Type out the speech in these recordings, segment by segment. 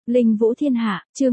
Linh Vũ Thiên Hạ, chương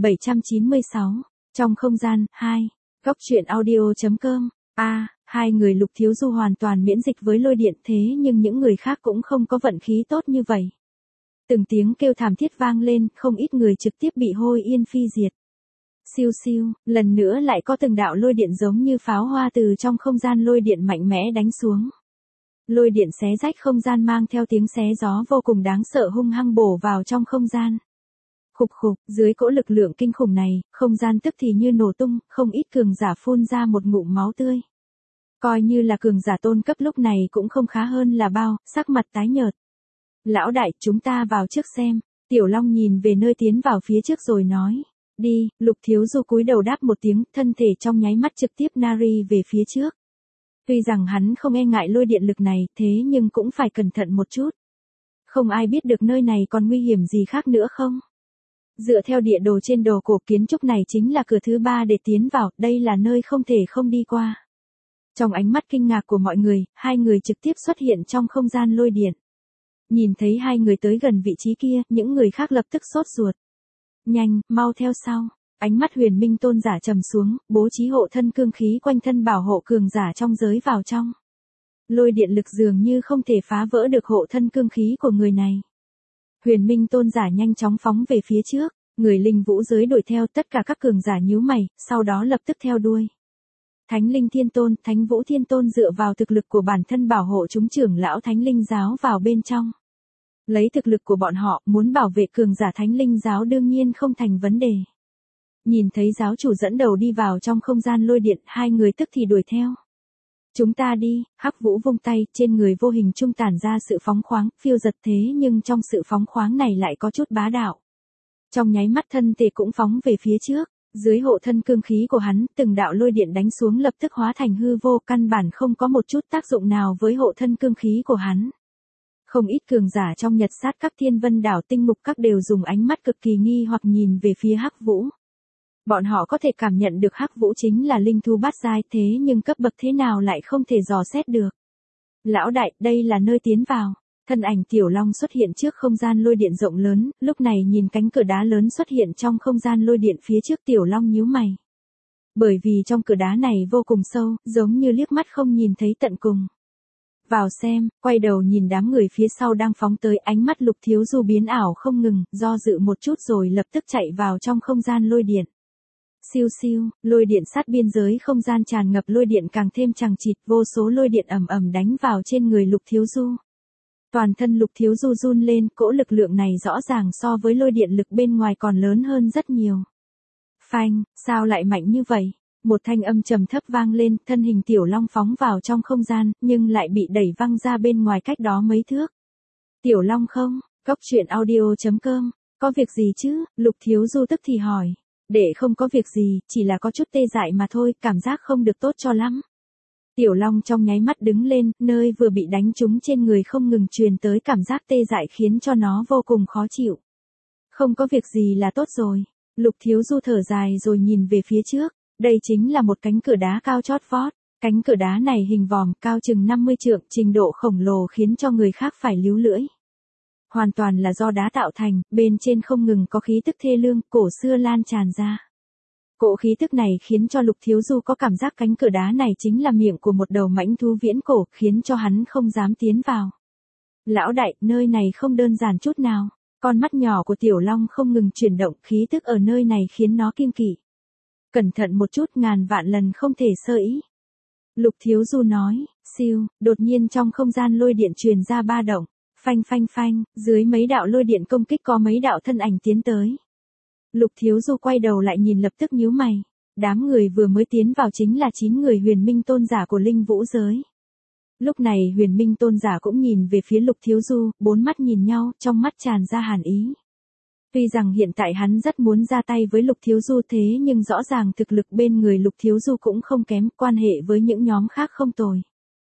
1796. Trong không gian, 2. Góc truyện audio.com. Hai người Lục Thiếu Du hoàn toàn miễn dịch với lôi điện, thế nhưng những người khác cũng không có vận khí tốt như vậy. Từng tiếng kêu thảm thiết vang lên, không ít người trực tiếp bị hôi yên phi diệt. Siêu siêu, lần nữa lại có từng đạo lôi điện giống như pháo hoa từ trong không gian lôi điện mạnh mẽ đánh xuống. Lôi điện xé rách không gian mang theo tiếng xé gió vô cùng đáng sợ hung hăng bổ vào trong không gian. Khục khục, dưới cỗ lực lượng kinh khủng này, không gian tức thì như nổ tung, không ít cường giả phun ra một ngụm máu tươi. Coi như là cường giả tôn cấp lúc này cũng không khá hơn là bao, sắc mặt tái nhợt. Lão đại, chúng ta vào trước xem. Tiểu Long nhìn về nơi tiến vào phía trước rồi nói. Đi, Lục Thiếu Du cúi đầu đáp một tiếng, thân thể trong nháy mắt trực tiếp nari về phía trước. Tuy rằng hắn không e ngại lôi điện lực này, thế nhưng cũng phải cẩn thận một chút. Không ai biết được nơi này còn nguy hiểm gì khác nữa không? Dựa theo địa đồ trên đồ cổ, kiến trúc này chính là cửa thứ 3 để tiến vào, đây là nơi không thể không đi qua. Trong ánh mắt kinh ngạc của mọi người, hai người trực tiếp xuất hiện trong không gian lôi điện. Nhìn thấy hai người tới gần vị trí kia, những người khác lập tức sốt ruột. Nhanh, mau theo sau. Ánh mắt Huyền Minh Tôn giả trầm xuống, bố trí hộ thân cương khí quanh thân bảo hộ cường giả trong giới vào trong. Lôi điện lực dường như không thể phá vỡ được hộ thân cương khí của người này. Huyền Minh Tôn giả nhanh chóng phóng về phía trước, người linh vũ giới đuổi theo, tất cả các cường giả nhíu mày, sau đó lập tức theo đuôi. Thánh Linh Thiên Tôn, Thánh Vũ Thiên Tôn dựa vào thực lực của bản thân bảo hộ chúng trưởng lão Thánh Linh giáo vào bên trong. Lấy thực lực của bọn họ, muốn bảo vệ cường giả Thánh Linh giáo đương nhiên không thành vấn đề. Nhìn thấy giáo chủ dẫn đầu đi vào trong không gian lôi điện, hai người tức thì đuổi theo. Chúng ta đi, Hắc Vũ vung tay, trên người vô hình trung tản ra sự phóng khoáng, phiêu giật thế nhưng trong sự phóng khoáng này lại có chút bá đạo. Trong nháy mắt thân thể cũng phóng về phía trước, dưới hộ thân cương khí của hắn, từng đạo lôi điện đánh xuống lập tức hóa thành hư vô, căn bản không có một chút tác dụng nào với hộ thân cương khí của hắn. Không ít cường giả trong Nhật Sát các Thiên Vân đảo Tinh Mục các đều dùng ánh mắt cực kỳ nghi hoặc nhìn về phía Hắc Vũ. Bọn họ có thể cảm nhận được Hắc Vũ chính là linh thú bát giai, thế nhưng cấp bậc thế nào lại không thể dò xét được. Lão đại, đây là nơi tiến vào. Thân ảnh Tiểu Long xuất hiện trước không gian lôi điện rộng lớn, lúc này nhìn cánh cửa đá lớn xuất hiện trong không gian lôi điện phía trước, Tiểu Long nhíu mày. Bởi vì trong cửa đá này vô cùng sâu, giống như liếc mắt không nhìn thấy tận cùng. Vào xem, quay đầu nhìn đám người phía sau đang phóng tới, ánh mắt Lục Thiếu Du biến ảo không ngừng, do dự một chút rồi lập tức chạy vào trong không gian lôi điện. Siêu siêu, lôi điện sát biên giới không gian tràn ngập lôi điện càng thêm chằng chịt, vô số lôi điện ầm ầm đánh vào trên người Lục Thiếu Du. Toàn thân Lục Thiếu Du run lên, cỗ lực lượng này rõ ràng so với lôi điện lực bên ngoài còn lớn hơn rất nhiều. Phanh, sao lại mạnh như vậy? Một thanh âm trầm thấp vang lên, thân hình Tiểu Long phóng vào trong không gian, nhưng lại bị đẩy văng ra bên ngoài cách đó mấy thước. Tiểu Long không, góc truyện audio.com, có việc gì chứ? Lục Thiếu Du tức thì hỏi. Để không có việc gì, chỉ là có chút tê dại mà thôi, cảm giác không được tốt cho lắm. Tiểu Long trong nháy mắt đứng lên, nơi vừa bị đánh trúng trên người không ngừng truyền tới cảm giác tê dại khiến cho nó vô cùng khó chịu. Không có việc gì là tốt rồi. Lục Thiếu Du thở dài rồi nhìn về phía trước. Đây chính là một cánh cửa đá cao chót vót. Cánh cửa đá này hình vòm, cao chừng 50 trượng, trình độ khổng lồ khiến cho người khác phải líu lưỡi. Hoàn toàn là do đá tạo thành, bên trên không ngừng có khí tức thê lương, cổ xưa lan tràn ra. Cỗ khí tức này khiến cho Lục Thiếu Du có cảm giác cánh cửa đá này chính là miệng của một đầu mãnh thú viễn cổ, khiến cho hắn không dám tiến vào. Lão đại, nơi này không đơn giản chút nào. Con mắt nhỏ của Tiểu Long không ngừng chuyển động, khí tức ở nơi này khiến nó kiêng kỵ. Cẩn thận một chút, ngàn vạn lần không thể sơ ý. Lục Thiếu Du nói, siêu, đột nhiên trong không gian lôi điện truyền ra ba động. Phanh phanh phanh, dưới mấy đạo lôi điện công kích có mấy đạo thân ảnh tiến tới. Lục Thiếu Du quay đầu lại nhìn lập tức nhíu mày. Đám người vừa mới tiến vào chính là 9 người Huyền Minh Tôn giả của linh vũ giới. Lúc này Huyền Minh Tôn giả cũng nhìn về phía Lục Thiếu Du, bốn mắt nhìn nhau, trong mắt tràn ra hàn ý. Tuy rằng hiện tại hắn rất muốn ra tay với Lục Thiếu Du, thế nhưng rõ ràng thực lực bên người Lục Thiếu Du cũng không kém, quan hệ với những nhóm khác không tồi.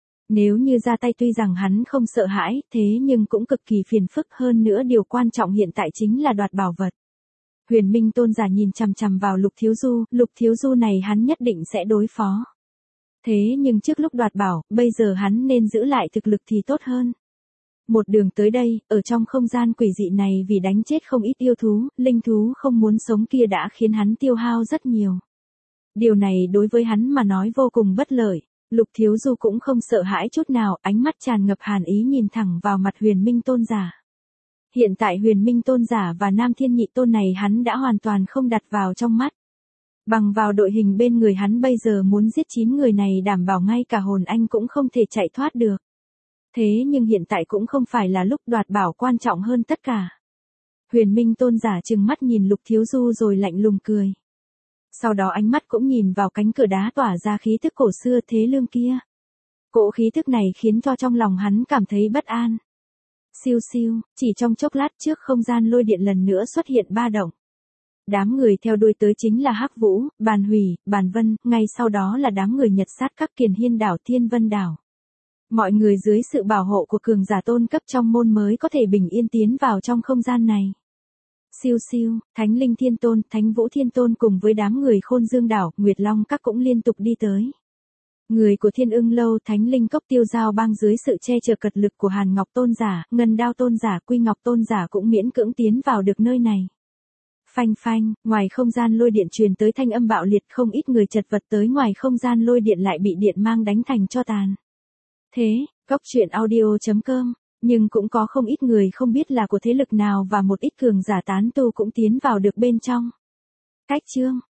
Nếu như ra tay tuy rằng hắn không sợ hãi, thế nhưng cũng cực kỳ phiền phức, hơn nữa điều quan trọng hiện tại chính là đoạt bảo vật. Huyền Minh Tôn giả nhìn chằm chằm vào Lục Thiếu Du này hắn nhất định sẽ đối phó. Thế nhưng trước lúc đoạt bảo, bây giờ hắn nên giữ lại thực lực thì tốt hơn. Một đường tới đây, ở trong không gian quỷ dị này vì đánh chết không ít yêu thú, linh thú không muốn sống kia đã khiến hắn tiêu hao rất nhiều. Điều này đối với hắn mà nói vô cùng bất lợi. Lục Thiếu Du cũng không sợ hãi chút nào, ánh mắt tràn ngập hàn ý nhìn thẳng vào mặt Huyền Minh Tôn giả. Hiện tại Huyền Minh Tôn giả và Nam Thiên Nhị Tôn này hắn đã hoàn toàn không đặt vào trong mắt. Bằng vào đội hình bên người hắn bây giờ muốn giết 9 người này đảm bảo ngay cả hồn anh cũng không thể chạy thoát được. Thế nhưng hiện tại cũng không phải là lúc đoạt bảo quan trọng hơn tất cả. Huyền Minh Tôn giả trừng mắt nhìn Lục Thiếu Du rồi lạnh lùng cười. Sau đó ánh mắt cũng nhìn vào cánh cửa đá tỏa ra khí thức cổ xưa thế lương kia. Cỗ khí thức này khiến cho trong lòng hắn cảm thấy bất an. Siêu siêu, chỉ trong chốc lát trước không gian lôi điện lần nữa xuất hiện ba động. Đám người theo đuôi tới chính là Hắc Vũ, Bàn Hủy, Bàn Vân, ngay sau đó là đám người Nhật sát các Kiền Hiên đảo Thiên Vân đảo. Mọi người dưới sự bảo hộ của cường giả tôn cấp trong môn mới có thể bình yên tiến vào trong không gian này. Siêu siêu, Thánh Linh Thiên Tôn, Thánh Vũ Thiên Tôn cùng với đám người Khôn Dương đảo, Nguyệt Long các cũng liên tục đi tới. Người của Thiên Ưng Lâu, Thánh Linh Cốc Tiêu Giao Bang dưới sự che chở cật lực của Hàn Ngọc Tôn giả, Ngân Đao Tôn giả, Quy Ngọc Tôn giả cũng miễn cưỡng tiến vào được nơi này. Phanh phanh, ngoài không gian lôi điện truyền tới thanh âm bạo liệt, không ít người chật vật tới ngoài không gian lôi điện lại bị điện mang đánh thành tro tàn. Thế, Cốc Truyện Audio.com, nhưng cũng có không ít người không biết là của thế lực nào và một ít cường giả tán tu cũng tiến vào được bên trong. Cách chương